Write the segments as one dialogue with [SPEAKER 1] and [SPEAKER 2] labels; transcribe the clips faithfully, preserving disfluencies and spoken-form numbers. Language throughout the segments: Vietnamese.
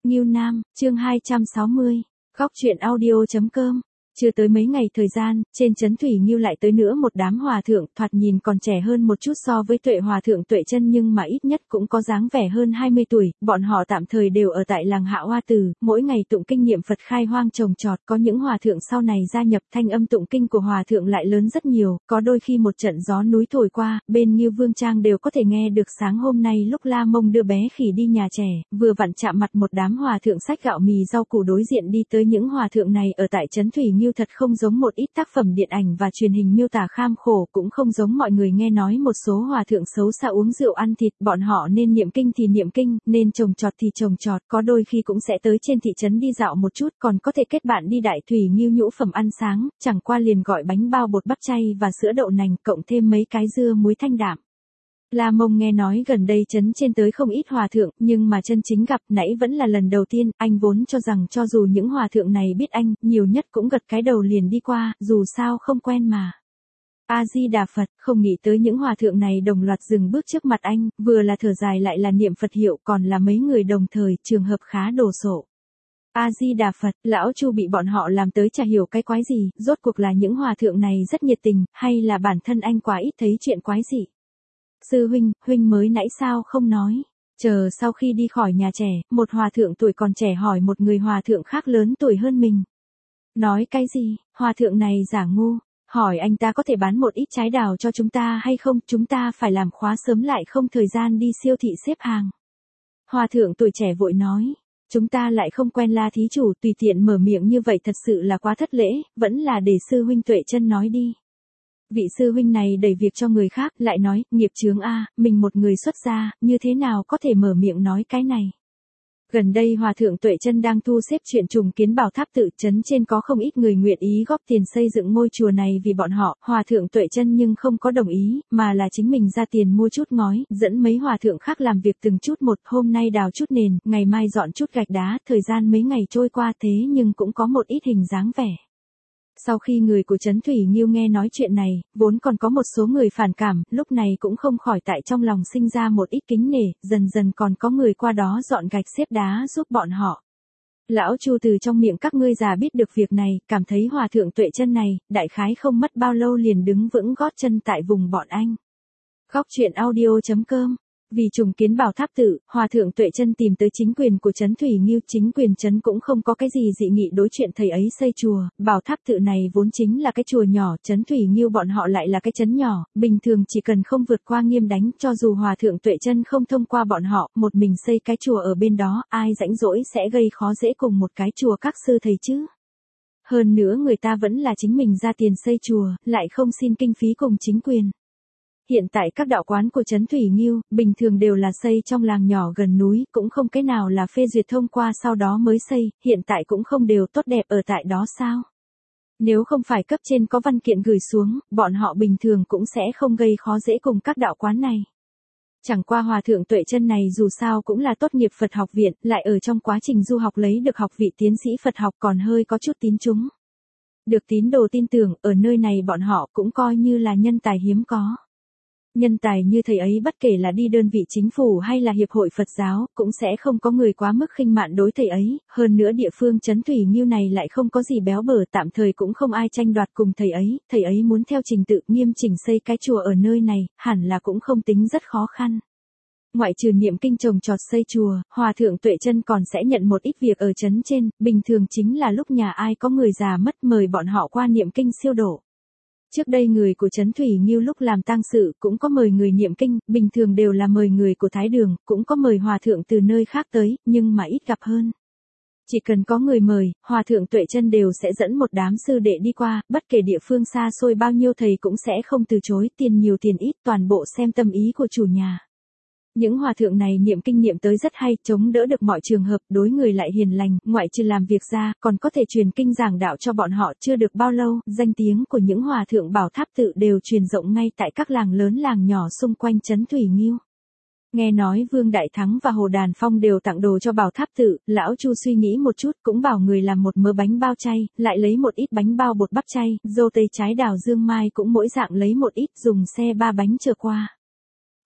[SPEAKER 1] Ngưu Nam, chương hai trăm sáu mươi, góc truyện audio chấm com. Chưa tới mấy ngày thời gian, trên trấn Thủy Nghiêu lại tới nữa một đám hòa thượng, thoạt nhìn còn trẻ hơn một chút so với Tuệ hòa thượng Tuệ Chân, nhưng mà ít nhất cũng có dáng vẻ hơn hai mươi tuổi. Bọn họ tạm thời đều ở tại làng Hạ Hoa Tử, mỗi ngày tụng kinh niệm Phật khai hoang trồng trọt. Có những hòa thượng sau này gia nhập, thanh âm tụng kinh của hòa thượng lại lớn rất nhiều, có đôi khi một trận gió núi thổi qua, bên Nghiêu Vương Trang đều có thể nghe được. Sáng hôm nay lúc La Mông đưa bé khỉ đi nhà trẻ, vừa vặn chạm mặt một đám hòa thượng xách gạo mì rau củ đối diện đi tới. Những hòa thượng này ở tại trấn Thủy Nghiêu thật không giống một ít tác phẩm điện ảnh và truyền hình miêu tả kham khổ, cũng không giống mọi người nghe nói một số hòa thượng xấu xa uống rượu ăn thịt. Bọn họ nên niệm kinh thì niệm kinh, nên trồng trọt thì trồng trọt, có đôi khi cũng sẽ tới trên thị trấn đi dạo một chút, còn có thể kết bạn đi Đại Thủy Nghiêu nhũ phẩm ăn sáng, chẳng qua liền gọi bánh bao bột bắp chay và sữa đậu nành, cộng thêm mấy cái dưa muối thanh đạm. La Mông nghe nói gần đây trấn trên tới không ít hòa thượng, nhưng mà chân chính gặp nãy vẫn là lần đầu tiên. Anh vốn cho rằng cho dù những hòa thượng này biết anh, nhiều nhất cũng gật cái đầu liền đi qua, dù sao không quen mà. A-di-đà Phật, không nghĩ tới những hòa thượng này đồng loạt dừng bước trước mặt anh, vừa là thở dài lại là niệm Phật hiệu, còn là mấy người đồng thời, trường hợp khá đồ sộ. A-di-đà Phật, lão Chu bị bọn họ làm tới chả hiểu cái quái gì, rốt cuộc là những hòa thượng này rất nhiệt tình, hay là bản thân anh quá ít thấy chuyện quái gì. Sư huynh, huynh mới nãy sao không nói? Chờ sau khi đi khỏi nhà trẻ, một hòa thượng tuổi còn trẻ hỏi một người hòa thượng khác lớn tuổi hơn mình. Nói cái gì? Hòa thượng này giả ngu, hỏi anh ta có thể bán một ít trái đào cho chúng ta hay không, chúng ta phải làm khóa sớm lại không thời gian đi siêu thị xếp hàng. Hòa thượng tuổi trẻ vội nói, chúng ta lại không quen La thí chủ, tùy tiện mở miệng như vậy thật sự là quá thất lễ, vẫn là để sư huynh Tuệ Chân nói đi. Vị sư huynh này đẩy việc cho người khác, lại nói, nghiệp chướng a, mình một người xuất gia, như thế nào có thể mở miệng nói cái này. Gần đây hòa thượng Tuệ Chân đang thu xếp chuyện trùng kiến Bảo Tháp Tự, trấn trên có không ít người nguyện ý góp tiền xây dựng ngôi chùa này vì bọn họ. Hòa thượng Tuệ Chân nhưng không có đồng ý, mà là chính mình ra tiền mua chút ngói, dẫn mấy hòa thượng khác làm việc từng chút một, hôm nay đào chút nền, ngày mai dọn chút gạch đá. Thời gian mấy ngày trôi qua thế nhưng cũng có một ít hình dáng vẻ. Sau khi người của trấn Thủy Nghiêu nghe nói chuyện này, vốn còn có một số người phản cảm, lúc này cũng không khỏi tại trong lòng sinh ra một ít kính nể, dần dần còn có người qua đó dọn gạch xếp đá giúp bọn họ. Lão Chu từ trong miệng các ngươi già biết được việc này, cảm thấy hòa thượng Tuệ Chân này, đại khái không mất bao lâu liền đứng vững gót chân tại vùng bọn anh. Góc truyện audio chấm com. Vì trùng kiến Bảo Tháp Tự, hòa thượng Tuệ Chân tìm tới chính quyền của trấn Thủy Nghiêu, chính quyền trấn cũng không có cái gì dị nghị đối chuyện thầy ấy xây chùa. Bảo Tháp Tự này vốn chính là cái chùa nhỏ, trấn Thủy Nghiêu bọn họ lại là cái trấn nhỏ, bình thường chỉ cần không vượt qua Nghiêm Đánh, cho dù hòa thượng Tuệ Chân không thông qua bọn họ, một mình xây cái chùa ở bên đó, ai rãnh rỗi sẽ gây khó dễ cùng một cái chùa các sư thầy chứ. Hơn nữa người ta vẫn là chính mình ra tiền xây chùa, lại không xin kinh phí cùng chính quyền. Hiện tại các đạo quán của trấn Thủy Nghiêu, bình thường đều là xây trong làng nhỏ gần núi, cũng không cái nào là phê duyệt thông qua sau đó mới xây, hiện tại cũng không đều tốt đẹp ở tại đó sao. Nếu không phải cấp trên có văn kiện gửi xuống, bọn họ bình thường cũng sẽ không gây khó dễ cùng các đạo quán này. Chẳng qua hòa thượng Tuệ Chân này dù sao cũng là tốt nghiệp Phật học viện, lại ở trong quá trình du học lấy được học vị tiến sĩ Phật học, còn hơi có chút tín chúng. Được tín đồ tin tưởng, ở nơi này bọn họ cũng coi như là nhân tài hiếm có. Nhân tài như thầy ấy bất kể là đi đơn vị chính phủ hay là hiệp hội Phật giáo, cũng sẽ không có người quá mức khinh mạn đối thầy ấy, hơn nữa địa phương trấn Thủy Nghiêu này lại không có gì béo bở, tạm thời cũng không ai tranh đoạt cùng thầy ấy, thầy ấy muốn theo trình tự nghiêm chỉnh xây cái chùa ở nơi này, hẳn là cũng không tính rất khó khăn. Ngoại trừ niệm kinh trồng trọt xây chùa, hòa thượng Tuệ Chân còn sẽ nhận một ít việc ở trấn trên, bình thường chính là lúc nhà ai có người già mất mời bọn họ qua niệm kinh siêu độ. Trước đây người của trấn Thủy Nghiêu lúc làm tang sự cũng có mời người niệm kinh, bình thường đều là mời người của Thái Đường, cũng có mời hòa thượng từ nơi khác tới, nhưng mà ít gặp hơn. Chỉ cần có người mời, hòa thượng Tuệ Chân đều sẽ dẫn một đám sư đệ đi qua, bất kể địa phương xa xôi bao nhiêu thầy cũng sẽ không từ chối, tiền nhiều tiền ít toàn bộ xem tâm ý của chủ nhà. Những hòa thượng này niệm kinh niệm tới rất hay, chống đỡ được mọi trường hợp, đối người lại hiền lành, ngoại trừ làm việc ra, còn có thể truyền kinh giảng đạo cho bọn họ. Chưa được bao lâu, danh tiếng của những hòa thượng Bảo Tháp Tự đều truyền rộng ngay tại các làng lớn làng nhỏ xung quanh trấn Thủy Nghiêu. Nghe nói Vương Đại Thắng và Hồ Đàn Phong đều tặng đồ cho Bảo Tháp Tự, lão Chu suy nghĩ một chút cũng bảo người làm một mớ bánh bao chay, lại lấy một ít bánh bao bột bắp chay, dâu tây trái đào dương mai cũng mỗi dạng lấy một ít, dùng xe ba bánh chở qua.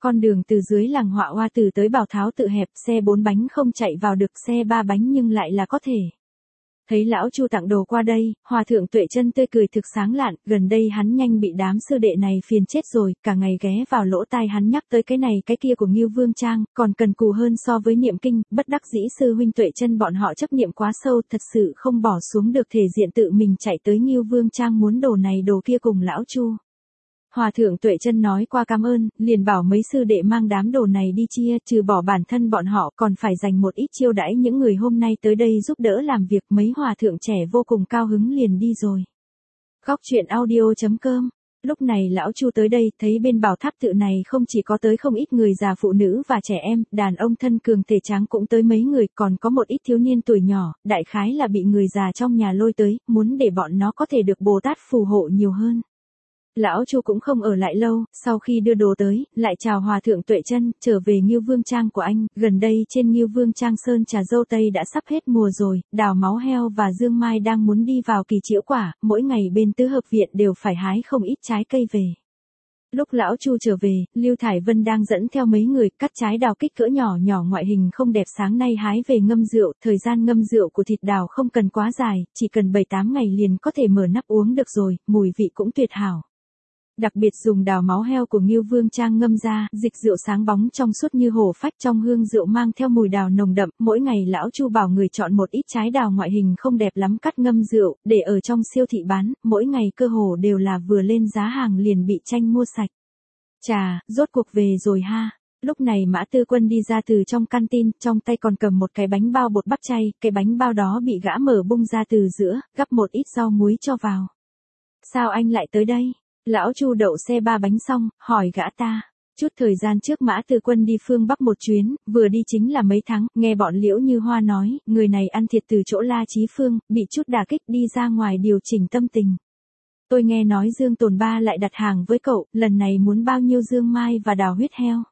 [SPEAKER 1] Con đường từ dưới làng Họa Hoa Tử tới Bảo Tháo tự hẹp, xe bốn bánh không chạy vào được, xe ba bánh nhưng lại là có thể. Thấy lão Chu tặng đồ qua đây, Hòa thượng Tuệ Chân tươi cười thực sáng lạn, gần đây hắn nhanh bị đám sư đệ này phiền chết rồi, cả ngày ghé vào lỗ tai hắn nhắc tới cái này cái kia của Ngưu Vương Trang, còn cần cù hơn so với niệm kinh, bất đắc dĩ sư huynh Tuệ Chân bọn họ chấp niệm quá sâu, thật sự không bỏ xuống được thể diện tự mình chạy tới Ngưu Vương Trang muốn đồ này đồ kia cùng lão Chu. Hòa thượng Tuệ Chân nói qua cảm ơn, liền bảo mấy sư đệ mang đám đồ này đi chia, trừ bỏ bản thân bọn họ còn phải dành một ít chiêu đãi những người hôm nay tới đây giúp đỡ làm việc, mấy hòa thượng trẻ vô cùng cao hứng liền đi rồi. Góc truyện audio chấm com. Lúc này lão Chu tới đây, thấy bên Bảo Tháp tự này không chỉ có tới không ít người già phụ nữ và trẻ em, đàn ông thân cường thể tráng cũng tới mấy người, còn có một ít thiếu niên tuổi nhỏ, đại khái là bị người già trong nhà lôi tới, muốn để bọn nó có thể được Bồ Tát phù hộ nhiều hơn. Lão Chu cũng không ở lại lâu, sau khi đưa đồ tới, lại chào Hòa thượng Tuệ Chân, trở về Ngưu Vương Trang của anh, gần đây trên Ngưu Vương Trang sơn trà dâu tây đã sắp hết mùa rồi, đào máu heo và dương mai đang muốn đi vào kỳ trĩu quả, mỗi ngày bên tứ hợp viện đều phải hái không ít trái cây về. Lúc lão Chu trở về, Lưu Thải Vân đang dẫn theo mấy người cắt trái đào kích cỡ nhỏ nhỏ ngoại hình không đẹp sáng nay hái về ngâm rượu, thời gian ngâm rượu của thịt đào không cần quá dài, chỉ cần bảy tám ngày liền có thể mở nắp uống được rồi, mùi vị cũng tuyệt hảo. Đặc biệt dùng đào máu heo của Ngưu Vương Trang ngâm ra, dịch rượu sáng bóng trong suốt như hổ phách, trong hương rượu mang theo mùi đào nồng đậm, mỗi ngày lão Chu bảo người chọn một ít trái đào ngoại hình không đẹp lắm cắt ngâm rượu, để ở trong siêu thị bán, mỗi ngày cơ hồ đều là vừa lên giá hàng liền bị tranh mua sạch. Chà, rốt cuộc về rồi ha. Lúc này Mã Tư Quân đi ra từ trong căn tin, trong tay còn cầm một cái bánh bao bột bắp chay, cái bánh bao đó bị gã mở bung ra từ giữa, gắp một ít rau muối cho vào. Sao anh lại tới đây? Lão Chu đậu xe ba bánh xong, hỏi gã ta. Chút thời gian trước Mã Tư Quân đi phương Bắc một chuyến, vừa đi chính là mấy tháng, nghe bọn Liễu Như Hoa nói, người này ăn thiệt từ chỗ La Chí Phương, bị chút đả kích đi ra ngoài điều chỉnh tâm tình. Tôi nghe nói Dương Tồn Ba lại đặt hàng với cậu, lần này muốn bao nhiêu dương mai và đào huyết heo.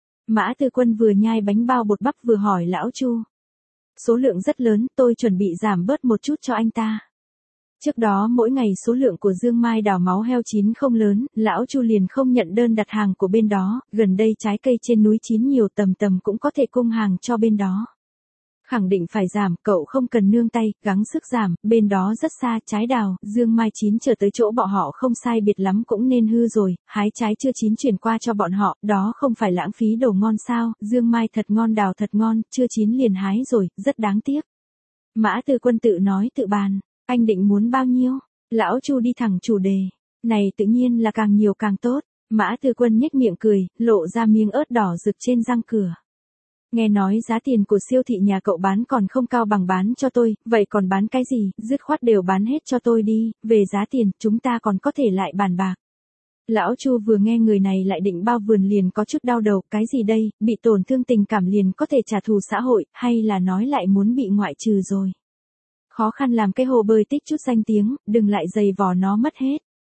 [SPEAKER 1] Mã Tư Quân vừa nhai bánh bao bột bắp vừa hỏi lão Chu. Số lượng rất lớn, tôi chuẩn bị giảm bớt một chút cho anh ta. Trước đó mỗi ngày số lượng của dương mai đào máu heo chín không lớn, lão Chu liền không nhận đơn đặt hàng của bên đó, gần đây trái cây trên núi chín nhiều tầm tầm cũng có thể cung hàng cho bên đó. Khẳng định phải giảm, cậu không cần nương tay, gắng sức giảm, bên đó rất xa, trái đào, dương mai chín chờ tới chỗ bọn họ không sai biệt lắm cũng nên hư rồi, hái trái chưa chín chuyển qua cho bọn họ, đó không phải lãng phí đồ ngon sao, dương mai thật ngon đào thật ngon, chưa chín liền hái rồi, rất đáng tiếc. Mã Tư Quân tự nói tự bàn. Anh định muốn bao nhiêu? Lão Chu đi thẳng chủ đề. Này tự nhiên là càng nhiều càng tốt. Mã Tư Quân nhếch miệng cười, lộ ra miếng ớt đỏ rực trên răng cửa. Nghe nói giá tiền của siêu thị nhà cậu bán còn không cao bằng bán cho tôi, vậy còn bán cái gì, dứt khoát đều bán hết cho tôi đi, về giá tiền, chúng ta còn có thể lại bàn bạc. Lão Chu vừa nghe người này lại định bao vườn liền có chút đau đầu, cái gì đây, bị tổn thương tình cảm liền có thể trả thù xã hội, hay là nói lại muốn bị ngoại trừ rồi. Khó khăn làm cái hồ bơi tích chút danh tiếng, đừng lại giày vò nó mất hết.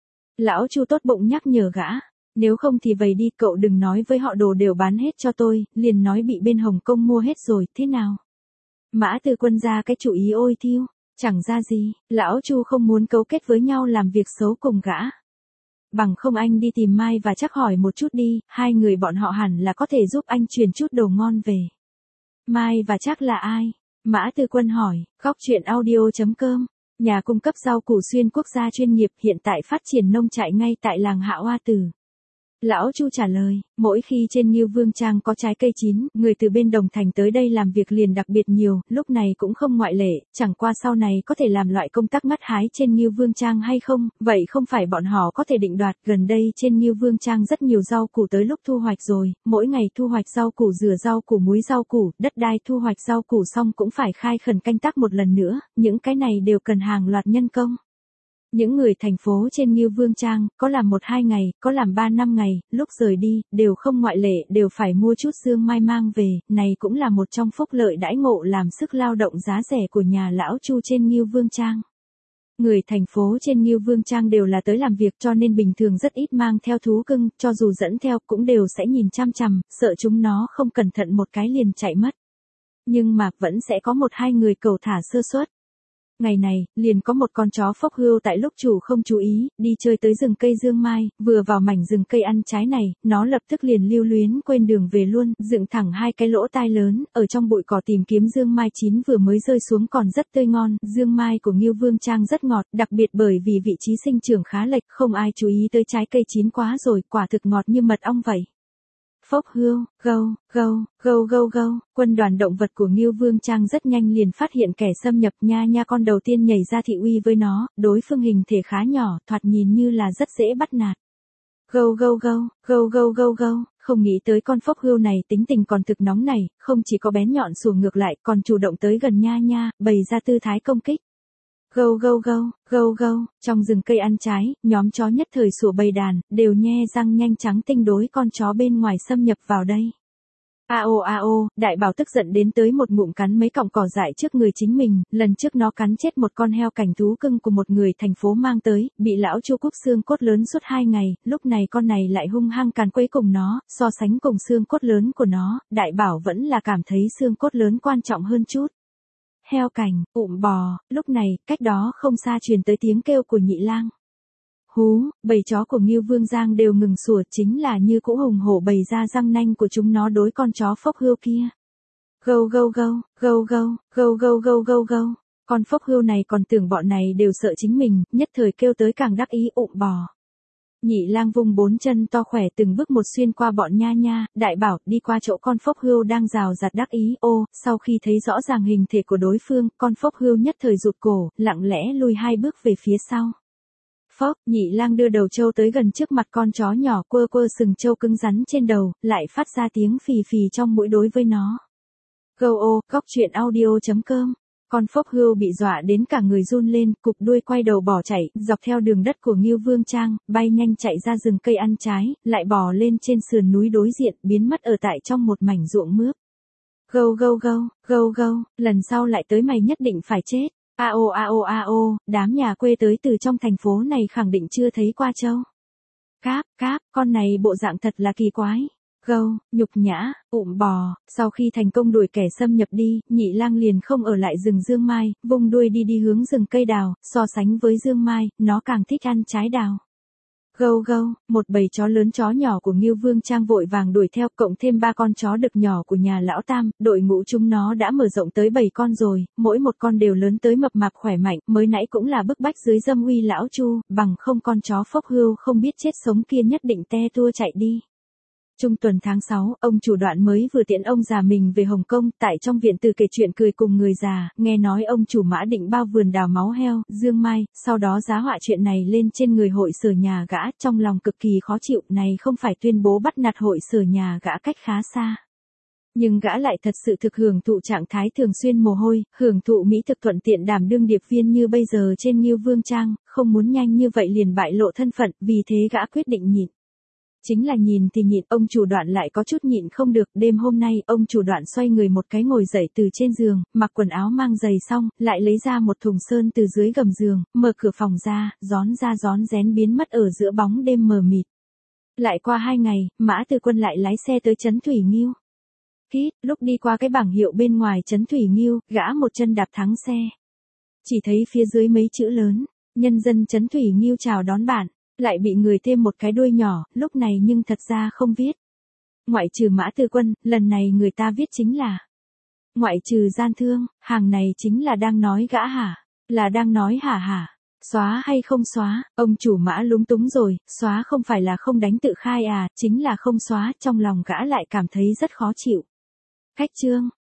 [SPEAKER 1] Lão Chu tốt bụng nhắc nhở gã, nếu không thì vậy đi, cậu đừng nói với họ đồ đều bán hết cho tôi, liền nói bị bên Hồng Kông mua hết rồi, thế nào? Mã Tư Quân ra cái chủ ý ôi thiêu, chẳng ra gì, lão Chu không muốn cấu kết với nhau làm việc xấu cùng gã. Bằng không anh đi tìm Mai và chắc hỏi một chút đi, hai người bọn họ hẳn là có thể giúp anh truyền chút đồ ngon về. Mai và chắc là ai? Mã Tư Quân hỏi, góc truyện audio chấm com, nhà cung cấp rau củ xuyên quốc gia chuyên nghiệp hiện tại phát triển nông trại ngay tại làng Hạ Hoa Tử. Lão Chu trả lời, mỗi khi trên Ngưu Vương Trang có trái cây chín, người từ bên Đồng Thành tới đây làm việc liền đặc biệt nhiều, lúc này cũng không ngoại lệ, chẳng qua sau này có thể làm loại công tác ngắt hái trên Ngưu Vương Trang hay không, vậy không phải bọn họ có thể định đoạt, gần đây trên Ngưu Vương Trang rất nhiều rau củ tới lúc thu hoạch rồi, mỗi ngày thu hoạch rau củ rửa rau củ muối rau củ, đất đai thu hoạch rau củ xong cũng phải khai khẩn canh tác một lần nữa, những cái này đều cần hàng loạt nhân công. Những người thành phố trên Ngưu Vương Trang, có làm một hai ngày, có làm ba năm ngày, lúc rời đi, đều không ngoại lệ, đều phải mua chút dương mai mang về, này cũng là một trong phúc lợi đãi ngộ làm sức lao động giá rẻ của nhà lão Chu trên Ngưu Vương Trang. Người thành phố trên Ngưu Vương Trang đều là tới làm việc cho nên bình thường rất ít mang theo thú cưng, cho dù dẫn theo cũng đều sẽ nhìn chăm chằm, sợ chúng nó không cẩn thận một cái liền chạy mất. Nhưng mà vẫn sẽ có một hai người cầu thả sơ suất. Ngày này, liền có một con chó phốc hươu tại lúc chủ không chú ý, đi chơi tới rừng cây dương mai, vừa vào mảnh rừng cây ăn trái này, nó lập tức liền lưu luyến quên đường về luôn, dựng thẳng hai cái lỗ tai lớn, ở trong bụi cỏ tìm kiếm dương mai chín vừa mới rơi xuống còn rất tươi ngon, dương mai của Ngưu Vương Trang rất ngọt, đặc biệt bởi vì vị trí sinh trưởng khá lệch, không ai chú ý tới trái cây chín quá rồi, quả thực ngọt như mật ong vậy. Phốc hươu, gâu, gâu, gâu gâu gâu, quân đoàn động vật của Ngưu Vương Trang rất nhanh liền phát hiện kẻ xâm nhập, nha nha con đầu tiên nhảy ra thị uy với nó, đối phương hình thể khá nhỏ, thoạt nhìn như là rất dễ bắt nạt. Gâu gâu gâu, gâu gâu gâu gâu, không nghĩ tới con phốc hươu này tính tình còn thực nóng này, không chỉ có bén nhọn sủa ngược lại, còn chủ động tới gần nha nha, bày ra tư thái công kích. Gâu gâu gâu, gâu gâu, trong rừng cây ăn trái, nhóm chó nhất thời sủa bầy đàn, đều nhe răng nhanh trắng tinh đối con chó bên ngoài xâm nhập vào đây. A ô a ô, đại bảo tức giận đến tới một ngụm cắn mấy cọng cỏ dại trước người chính mình, lần trước nó cắn chết một con heo cảnh thú cưng của một người thành phố mang tới, bị lão Chu cúp xương cốt lớn suốt hai ngày, lúc này con này lại hung hăng càn quấy cùng nó, so sánh cùng xương cốt lớn của nó, đại bảo vẫn là cảm thấy xương cốt lớn quan trọng hơn chút. Heo cảnh, ụm bò, lúc này, cách đó không xa truyền tới tiếng kêu của nhị lang. Hú, bầy chó của Ngưu Vương Giang đều ngừng sủa, chính là như cũ hùng hổ bày ra răng nanh của chúng nó đối con chó phốc hươu kia. Gâu gâu gâu, gâu gâu, gâu gâu gâu gâu gâu, con phốc hươu này còn tưởng bọn này đều sợ chính mình, nhất thời kêu tới càng đắc ý ụm bò. Nhị lang vung bốn chân to khỏe từng bước một xuyên qua bọn nha nha, đại bảo đi qua chỗ con phốc hươu đang rào rạt đắc ý, ô, sau khi thấy rõ ràng hình thể của đối phương, con phốc hươu nhất thời rụt cổ, lặng lẽ lùi hai bước về phía sau. Phốc, nhị lang đưa đầu trâu tới gần trước mặt con chó nhỏ, quơ quơ sừng trâu cứng rắn trên đầu, lại phát ra tiếng phì phì trong mũi đối với nó. Go ô, góc truyện audio chấm com. Con phốc hươu bị dọa đến cả người run lên, cụp đuôi quay đầu bỏ chạy, dọc theo đường đất của Ngưu Vương Trang, bay nhanh chạy ra rừng cây ăn trái, lại bò lên trên sườn núi đối diện, biến mất ở tại trong một mảnh ruộng mướp. Gâu gâu gâu, gâu gâu, lần sau lại tới mày nhất định phải chết. A ô a ô a ô, đám nhà quê tới từ trong thành phố này khẳng định chưa thấy qua trâu. Cáp, cáp, con này bộ dạng thật là kỳ quái. Gâu, nhục nhã, ụm bò, sau khi thành công đuổi kẻ xâm nhập đi, nhị lang liền không ở lại rừng dương mai, vung đuôi đi đi hướng rừng cây đào, so sánh với dương mai, nó càng thích ăn trái đào. Gâu gâu, một bầy chó lớn chó nhỏ của Ngưu Vương Trang vội vàng đuổi theo, cộng thêm ba con chó đực nhỏ của nhà lão Tam, đội ngũ chúng nó đã mở rộng tới bảy con rồi, mỗi một con đều lớn tới mập mạp khỏe mạnh, mới nãy cũng là bức bách dưới dâm uy lão Chu, bằng không con chó phốc hươu không biết chết sống kia nhất định te tua chạy đi. Trung tuần tháng sáu, ông chủ Đoạn mới vừa tiễn ông già mình về Hồng Kông, tại trong viện từ kể chuyện cười cùng người già, nghe nói ông chủ Mã định bao vườn đào máu heo, dương mai, sau đó giá họa chuyện này lên trên người hội sở nhà gã, trong lòng cực kỳ khó chịu, này không phải tuyên bố bắt nạt hội sở nhà gã cách khá xa. Nhưng gã lại thật sự thực hưởng thụ trạng thái thường xuyên mồ hôi, hưởng thụ mỹ thực thuận tiện đảm đương điệp viên như bây giờ trên Ngưu Vương Trang, không muốn nhanh như vậy liền bại lộ thân phận, vì thế gã quyết định nhịn. Chính là nhìn thì nhịn, ông chủ Đoạn lại có chút nhịn không được, đêm hôm nay, ông chủ Đoạn xoay người một cái ngồi dậy từ trên giường, mặc quần áo mang giày xong, lại lấy ra một thùng sơn từ dưới gầm giường, mở cửa phòng ra, rón ra rón rén biến mất ở giữa bóng đêm mờ mịt. Lại qua hai ngày, Mã Từ Quân lại lái xe tới trấn Thủy Nghiêu. Kít, lúc đi qua cái bảng hiệu bên ngoài trấn Thủy Nghiêu, gã một chân đạp thắng xe. Chỉ thấy phía dưới mấy chữ lớn, nhân dân trấn Thủy Nghiêu chào đón bạn. Lại bị người thêm một cái đuôi nhỏ, lúc này nhưng thật ra không viết. Ngoại trừ Mã Từ Quân, lần này người ta viết chính là ngoại trừ gian thương, hàng này chính là đang nói gã hả? Là đang nói hả hả? Xóa hay không xóa? Ông chủ Mã lúng túng rồi, xóa không phải là không đánh tự khai à, chính là không xóa, trong lòng gã lại cảm thấy rất khó chịu. Cách chương,